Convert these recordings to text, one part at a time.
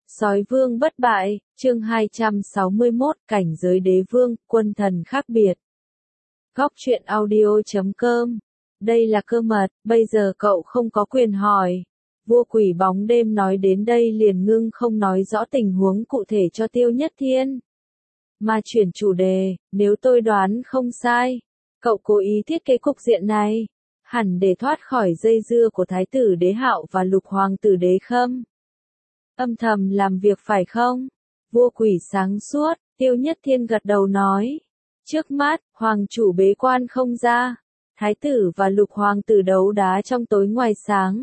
Sói vương bất bại, chương 261, cảnh giới đế vương, quân thần khác biệt. Góc truyện audio.com. Đây là cơ mật, bây giờ cậu không có quyền hỏi. Vua Quỷ Bóng Đêm nói đến đây liền ngưng không nói rõ tình huống cụ thể cho Tiêu Nhất Thiên. Mà chuyển chủ đề, nếu tôi đoán không sai, cậu cố ý thiết kế cục diện này, hẳn để thoát khỏi dây dưa của Thái tử Đế Hạo và Lục Hoàng tử Đế Khâm. Âm thầm làm việc phải không? Vua Quỷ sáng suốt, Tiêu Nhất Thiên gật đầu nói. Trước mắt, hoàng chủ bế quan không ra. Thái tử và Lục Hoàng tử đấu đá trong tối ngoài sáng.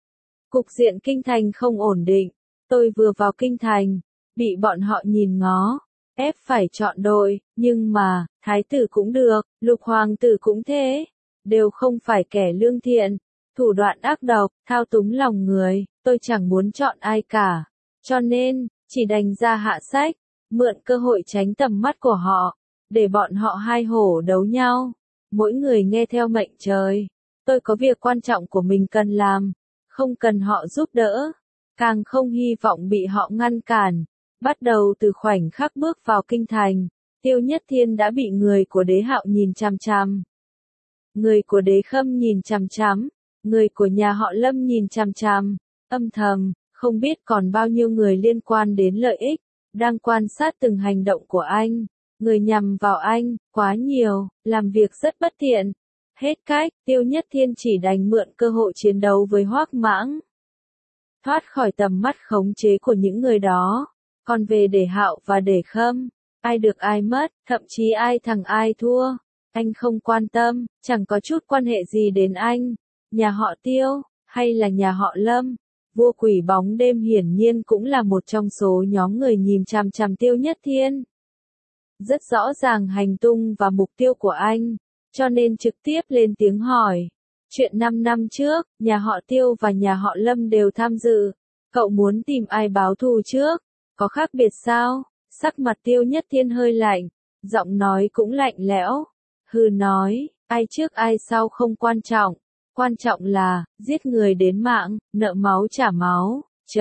Cục diện kinh thành không ổn định. Tôi vừa vào kinh thành, bị bọn họ nhìn ngó, ép phải chọn đội, nhưng mà, Thái tử cũng được, Lục Hoàng tử cũng thế. Đều không phải kẻ lương thiện, thủ đoạn ác độc, thao túng lòng người, tôi chẳng muốn chọn ai cả. Cho nên, chỉ đành ra hạ sách, mượn cơ hội tránh tầm mắt của họ, để bọn họ hai hổ đấu nhau. Mỗi người nghe theo mệnh trời. Tôi có việc quan trọng của mình cần làm, không cần họ giúp đỡ, càng không hy vọng bị họ ngăn cản. Bắt đầu từ khoảnh khắc bước vào kinh thành, Tiêu Nhất Thiên đã bị người của Đế Hạo nhìn chằm chằm. Người của Đế Khâm nhìn chằm chằm, người của nhà họ Lâm nhìn chằm chằm, âm thầm, không biết còn bao nhiêu người liên quan đến lợi ích, đang quan sát từng hành động của anh. Người nhằm vào anh, quá nhiều, làm việc rất bất thiện. Hết cách, Tiêu Nhất Thiên chỉ đành mượn cơ hội chiến đấu với Hoắc Mãng. Thoát khỏi tầm mắt khống chế của những người đó. Còn về Đế Hạo và Đế Khâm, ai được ai mất, thậm chí ai thắng ai thua. Anh không quan tâm, chẳng có chút quan hệ gì đến anh. Nhà họ Tiêu, hay là nhà họ Lâm. Vua Quỷ Bóng Đêm hiển nhiên cũng là một trong số nhóm người nhìn chằm chằm Tiêu Nhất Thiên. Rất rõ ràng hành tung và mục tiêu của anh, cho nên trực tiếp lên tiếng hỏi. Chuyện 5 năm trước, nhà họ Tiêu và nhà họ Lâm đều tham dự. Cậu muốn tìm ai báo thù trước? Có khác biệt sao? Sắc mặt Tiêu Nhất Thiên hơi lạnh, giọng nói cũng lạnh lẽo. Hừ nói, ai trước ai sau không quan trọng. Quan trọng là, giết người đến mạng, nợ máu trả máu.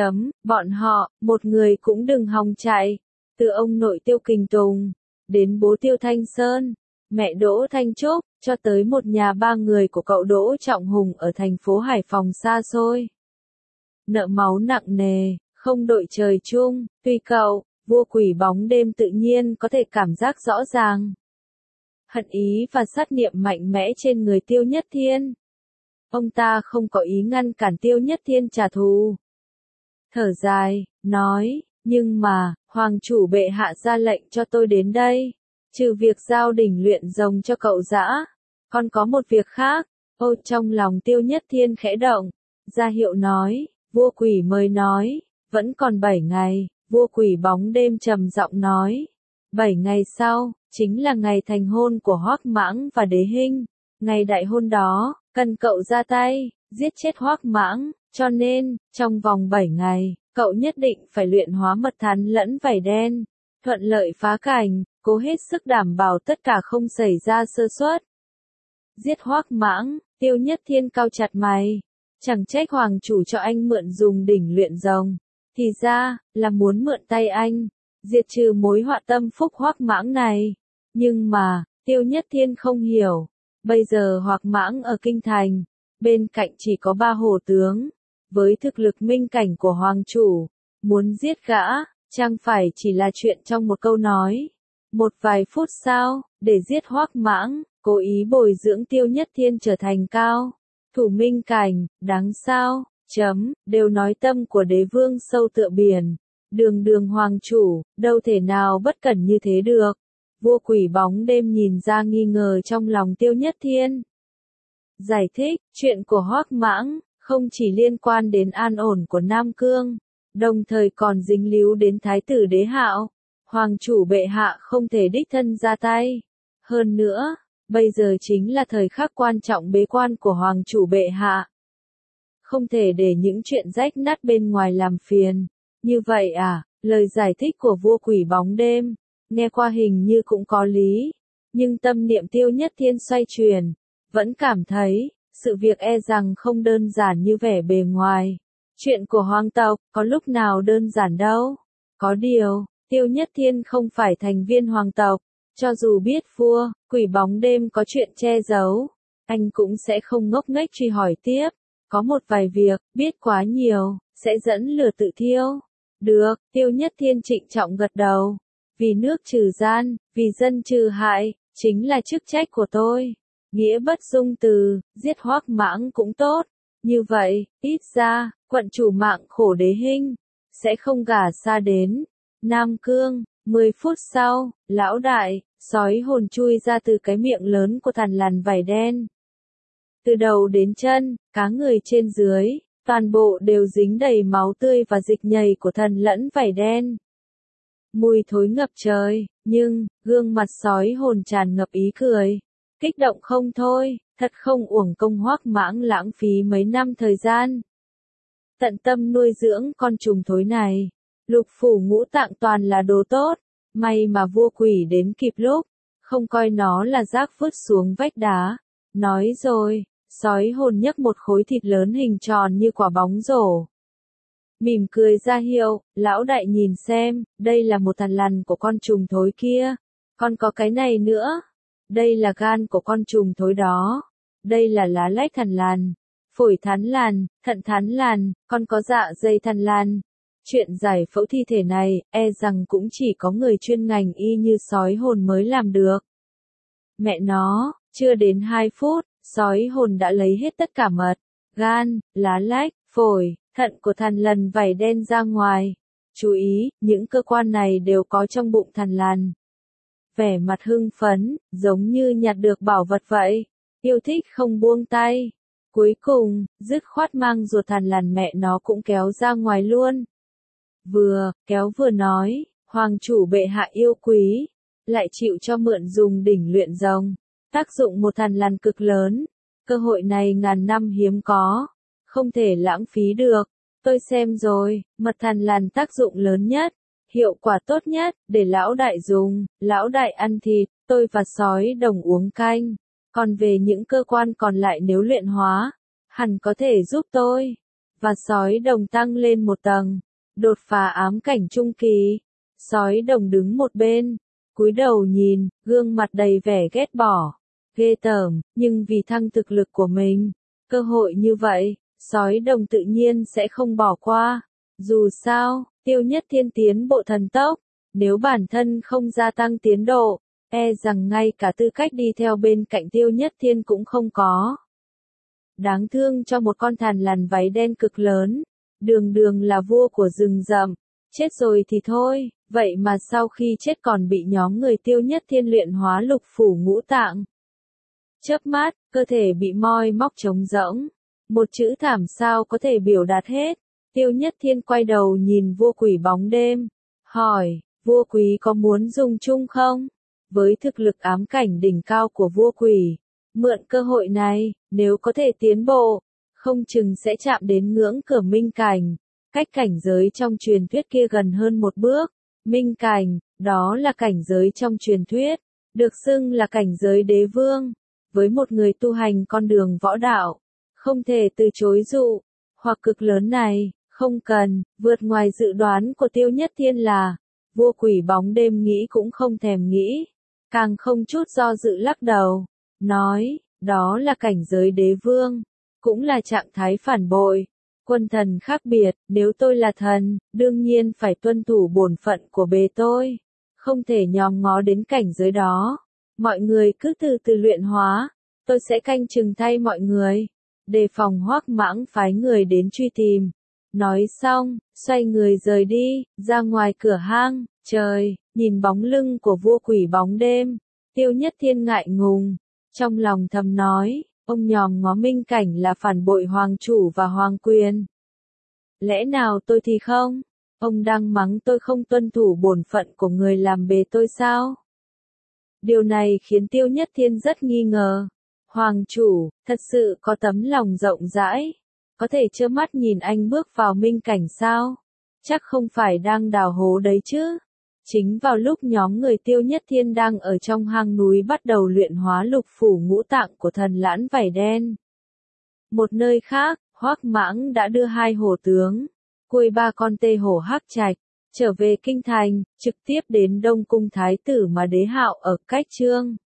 Bọn họ, một người cũng đừng hòng chạy. Từ ông nội Tiêu Kình Tùng, đến bố Tiêu Thanh Sơn, mẹ Đỗ Thanh Trúc, cho tới một nhà ba người của cậu Đỗ Trọng Hùng ở thành phố Hải Phòng xa xôi. Nợ máu nặng nề, không đội trời chung, tuy cậu, Vua Quỷ Bóng Đêm tự nhiên có thể cảm giác rõ ràng. Hận ý và sát niệm mạnh mẽ trên người Tiêu Nhất Thiên. Ông ta không có ý ngăn cản Tiêu Nhất Thiên trả thù. Thở dài, nói, nhưng mà, Hoàng chủ bệ hạ ra lệnh cho tôi đến đây. Trừ việc giao đỉnh luyện rồng cho cậu dã, còn có một việc khác. Trong lòng Tiêu Nhất Thiên khẽ động, ra hiệu nói, vua quỷ mới nói, vẫn còn 7 ngày, vua Quỷ Bóng Đêm trầm giọng nói. 7 ngày sau, chính là ngày thành hôn của Hoắc Mãng và Đế Hinh. Ngày đại hôn đó, cần cậu ra tay, giết chết Hoắc Mãng, cho nên, trong vòng 7 ngày, cậu nhất định phải luyện hóa mật thán lẫn vảy đen, thuận lợi phá cảnh, cố hết sức đảm bảo tất cả không xảy ra sơ suất. Giết Hoắc Mãng, Tiêu Nhất Thiên cau chặt mày, chẳng trách hoàng chủ cho anh mượn dùng đỉnh luyện rồng, thì ra, là muốn mượn tay anh, diệt trừ mối họa tâm phúc Hoắc Mãng này. Nhưng mà, Tiêu Nhất Thiên không hiểu, bây giờ Hoắc Mãng ở kinh thành, bên cạnh chỉ có 3 hổ tướng, với thực lực minh cảnh của hoàng chủ, muốn giết gã, chẳng phải chỉ là chuyện trong một câu nói. Một vài phút sau, để giết Hoắc Mãng, cố ý bồi dưỡng Tiêu Nhất Thiên trở thành cao thủ minh cảnh, đáng sao? Đều nói tâm của đế vương sâu tựa biển, đường hoàng chủ, đâu thể nào bất cẩn như thế được. Vua Quỷ Bóng Đêm nhìn ra nghi ngờ trong lòng Tiêu Nhất Thiên. Giải thích, chuyện của Hoắc Mãng, không chỉ liên quan đến an ổn của Nam Cương, đồng thời còn dính líu đến Thái tử Đế Hạo. Hoàng chủ bệ hạ không thể đích thân ra tay. Hơn nữa, bây giờ chính là thời khắc quan trọng bế quan của Hoàng chủ bệ hạ. Không thể để những chuyện rách nát bên ngoài làm phiền. Như vậy à, lời giải thích của vua Quỷ Bóng Đêm, nghe qua hình như cũng có lý. Nhưng tâm niệm Tiêu Nhất Thiên xoay chuyển, vẫn cảm thấy, sự việc e rằng không đơn giản như vẻ bề ngoài. Chuyện của hoàng tộc, có lúc nào đơn giản đâu. Có điều, Tiêu Nhất Thiên không phải thành viên hoàng tộc, cho dù biết vua, quỷ bóng đêm có chuyện che giấu, anh cũng sẽ không ngốc nghếch truy hỏi tiếp. Có một vài việc, biết quá nhiều, sẽ dẫn lửa tự thiêu. Được, Tiêu Nhất Thiên trịnh trọng gật đầu. Vì nước trừ gian, vì dân trừ hại, chính là chức trách của tôi. Nghĩa bất dung từ, giết Hoắc Mãng cũng tốt. Như vậy, ít ra, quận chủ mạng khổ Đế Hinh sẽ không gả xa đến Nam Cương. 10 phút sau, lão đại, sói hồn chui ra từ cái miệng lớn của thằn lằn vảy đen. Từ đầu đến chân, cá người trên dưới, toàn bộ đều dính đầy máu tươi và dịch nhầy của thần lẫn vảy đen. Mùi thối ngập trời, nhưng, gương mặt sói hồn tràn ngập ý cười. Kích động không thôi, thật không uổng công Hoắc Mãng lãng phí mấy năm thời gian. Tận tâm nuôi dưỡng con trùng thối này. Lục phủ ngũ tạng toàn là đồ tốt, may mà vua quỷ đến kịp lúc, không coi nó là rác vứt xuống vách đá. Nói rồi, sói hồn nhấc một khối thịt lớn hình tròn như quả bóng rổ. Mỉm cười ra hiệu, lão đại nhìn xem, đây là một thằn lằn của con trùng thối kia. Còn có cái này nữa. Đây là gan của con trùng thối đó. Đây là lá lách thằn lằn, phổi thằn lằn, thận thằn lằn, còn có dạ dày thằn lằn. Chuyện giải phẫu thi thể này, e rằng cũng chỉ có người chuyên ngành y như sói hồn mới làm được. Mẹ nó, chưa đến 2 phút, sói hồn đã lấy hết tất cả mật, gan, lá lách, phổi, thận của thằn lằn vảy đen ra ngoài. Chú ý, những cơ quan này đều có trong bụng thằn lằn. Vẻ mặt hưng phấn, giống như nhặt được bảo vật vậy. Yêu thích không buông tay. Cuối cùng, dứt khoát mang ruột thằn lằn mẹ nó cũng kéo ra ngoài luôn. Vừa kéo vừa nói, hoàng chủ bệ hạ yêu quý, lại chịu cho mượn dùng đỉnh luyện rồng. Tác dụng một thằn lằn cực lớn. Cơ hội này ngàn năm hiếm có. Không thể lãng phí được. Tôi xem rồi, mật thằn lằn tác dụng lớn nhất. Hiệu quả tốt nhất, để lão đại dùng, lão đại ăn thịt, tôi và sói đồng uống canh. Còn về những cơ quan còn lại nếu luyện hóa, hẳn có thể giúp tôi. Và sói đồng tăng lên một tầng. Đột phá ám cảnh trung kỳ. Sói đồng đứng một bên, cúi đầu nhìn, gương mặt đầy vẻ ghét bỏ. Ghê tởm, nhưng vì thăng thực lực của mình, cơ hội như vậy, sói đồng tự nhiên sẽ không bỏ qua. Dù sao, Tiêu Nhất Thiên tiến bộ thần tốc, nếu bản thân không gia tăng tiến độ, e rằng ngay cả tư cách đi theo bên cạnh Tiêu Nhất Thiên cũng không có. Đáng thương cho một con thằn lằn váy đen cực lớn, đường đường là vua của rừng rậm, chết rồi thì thôi, vậy mà sau khi chết còn bị nhóm người Tiêu Nhất Thiên luyện hóa lục phủ ngũ tạng. Chớp mắt, cơ thể bị moi móc trống rỗng, một chữ thảm sao có thể biểu đạt hết. Tiêu Nhất Thiên quay đầu nhìn vua quỷ bóng đêm, hỏi, vua quý có muốn dùng chung không? Với thực lực ám cảnh đỉnh cao của vua quỷ, mượn cơ hội này, nếu có thể tiến bộ, không chừng sẽ chạm đến ngưỡng cửa minh cảnh, cách cảnh giới trong truyền thuyết kia gần hơn một bước. Minh cảnh, đó là cảnh giới trong truyền thuyết, được xưng là cảnh giới đế vương. Với một người tu hành con đường võ đạo, không thể từ chối dụ, hoặc cực lớn này. Không cần, vượt ngoài dự đoán của Tiêu Nhất Thiên là, vua quỷ bóng đêm nghĩ cũng không thèm nghĩ, càng không chút do dự lắc đầu, nói, đó là cảnh giới đế vương, cũng là trạng thái phản bội, quân thần khác biệt, nếu tôi là thần, đương nhiên phải tuân thủ bổn phận của bề tôi, không thể nhòm ngó đến cảnh giới đó, mọi người cứ từ từ luyện hóa, tôi sẽ canh chừng thay mọi người, đề phòng Hoắc Mãng phái người đến truy tìm. Nói xong, xoay người rời đi, ra ngoài cửa hang, trời, nhìn bóng lưng của vua quỷ bóng đêm, Tiêu Nhất Thiên ngại ngùng, trong lòng thầm nói, ông nhòm ngó minh cảnh là phản bội hoàng chủ và hoàng quyền. Lẽ nào tôi thì không? Ông đang mắng tôi không tuân thủ bổn phận của người làm bề tôi sao? Điều này khiến Tiêu Nhất Thiên rất nghi ngờ. Hoàng chủ, thật sự có tấm lòng rộng rãi. Có thể trơ mắt nhìn anh bước vào minh cảnh sao? Chắc không phải đang đào hố đấy chứ? Chính vào lúc nhóm người Tiêu Nhất Thiên đang ở trong hang núi bắt đầu luyện hóa lục phủ ngũ tạng của thần lãn vảy đen. Một nơi khác, Hoắc Mãng đã đưa 2 hổ tướng, cuôi 3 con tê hổ Hắc Trạch, trở về kinh thành, trực tiếp đến Đông cung thái tử mà Đế Hạo ở Cách Trương.